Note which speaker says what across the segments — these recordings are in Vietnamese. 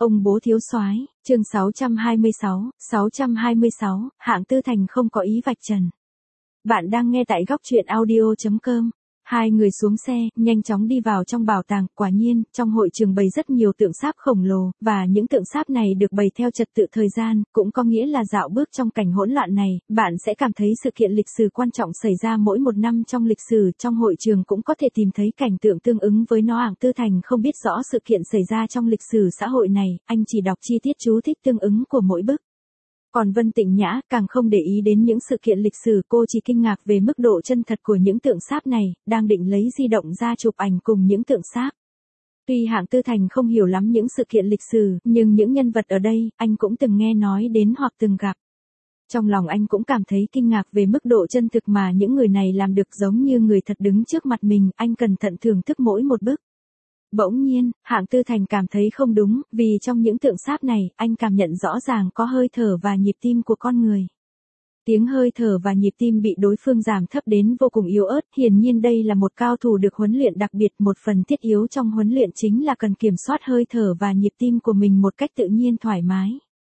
Speaker 1: Ông bố thiếu soái, chương 626, Hạng Tư Thành không có ý vạch trần. Bạn đang nghe tại góc truyện audio.com. Hai người xuống xe, nhanh chóng đi vào trong bảo tàng, quả nhiên, trong hội trường bày rất nhiều tượng sáp khổng lồ, và những tượng sáp này được bày theo trật tự thời gian, cũng có nghĩa là dạo bước trong cảnh hỗn loạn này, bạn sẽ cảm thấy sự kiện lịch sử quan trọng xảy ra mỗi một năm trong lịch sử, trong hội trường cũng có thể tìm thấy cảnh tượng tương ứng với nó. Hạng Tư Thành không biết rõ sự kiện xảy ra trong lịch sử xã hội này, anh chỉ đọc chi tiết chú thích tương ứng của mỗi bức. Còn Vân Tịnh Nhã càng không để ý đến những sự kiện lịch sử, cô chỉ kinh ngạc về mức độ chân thật của những tượng sáp này, đang định lấy di động ra chụp ảnh cùng những tượng sáp. Tuy Hạng Tư Thành không hiểu lắm những sự kiện lịch sử, nhưng những nhân vật ở đây, anh cũng từng nghe nói đến hoặc từng gặp. Trong lòng anh cũng cảm thấy kinh ngạc về mức độ chân thực mà những người này làm được, giống như người thật đứng trước mặt mình, anh cẩn thận thưởng thức mỗi một bức. Bỗng nhiên, Hạng Tư Thành cảm thấy không đúng, vì trong những tượng sáp này, anh cảm nhận rõ ràng có hơi thở và nhịp tim của con người. Tiếng hơi thở và nhịp tim bị đối phương giảm thấp đến vô cùng yếu ớt, hiển nhiên đây là một cao thủ được huấn luyện đặc biệt, một phần thiết yếu trong huấn luyện chính là cần kiểm soát hơi thở và nhịp tim của mình một cách tự nhiên thoải mái.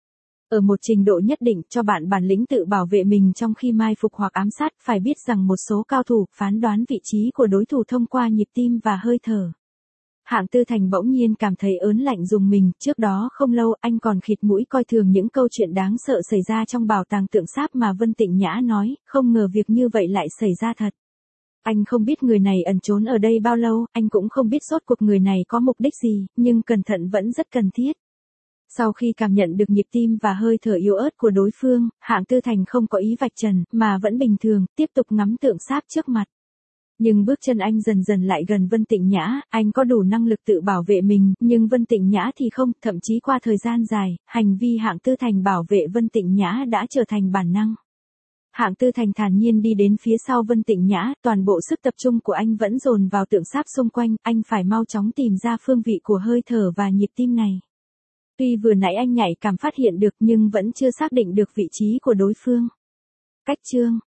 Speaker 1: Ở một trình độ nhất định, cho bạn bản lĩnh tự bảo vệ mình trong khi mai phục hoặc ám sát, phải biết rằng một số cao thủ phán đoán vị trí của đối thủ thông qua nhịp tim và hơi thở. Hạng Tư Thành bỗng nhiên cảm thấy ớn lạnh rùng mình, trước đó không lâu anh còn khịt mũi coi thường những câu chuyện đáng sợ xảy ra trong bảo tàng tượng sáp mà Vân Tịnh Nhã nói, không ngờ việc như vậy lại xảy ra thật. Anh không biết người này ẩn trốn ở đây bao lâu, anh cũng không biết rốt cuộc người này có mục đích gì, nhưng cẩn thận vẫn rất cần thiết. Sau khi cảm nhận được nhịp tim và hơi thở yếu ớt của đối phương, Hạng Tư Thành không có ý vạch trần, mà vẫn bình thường, tiếp tục ngắm tượng sáp trước mặt. Nhưng bước chân anh dần dần lại gần Vân Tịnh Nhã, anh có đủ năng lực tự bảo vệ mình, nhưng Vân Tịnh Nhã thì không, thậm chí qua thời gian dài, hành vi Hạng Tư Thành bảo vệ Vân Tịnh Nhã đã trở thành bản năng. Hạng Tư Thành thản nhiên đi đến phía sau Vân Tịnh Nhã, toàn bộ sức tập trung của anh vẫn dồn vào tượng sáp xung quanh, anh phải mau chóng tìm ra phương vị của hơi thở và nhịp tim này. Tuy vừa nãy anh nhạy cảm phát hiện được nhưng vẫn chưa xác định được vị trí của đối phương. Cách chương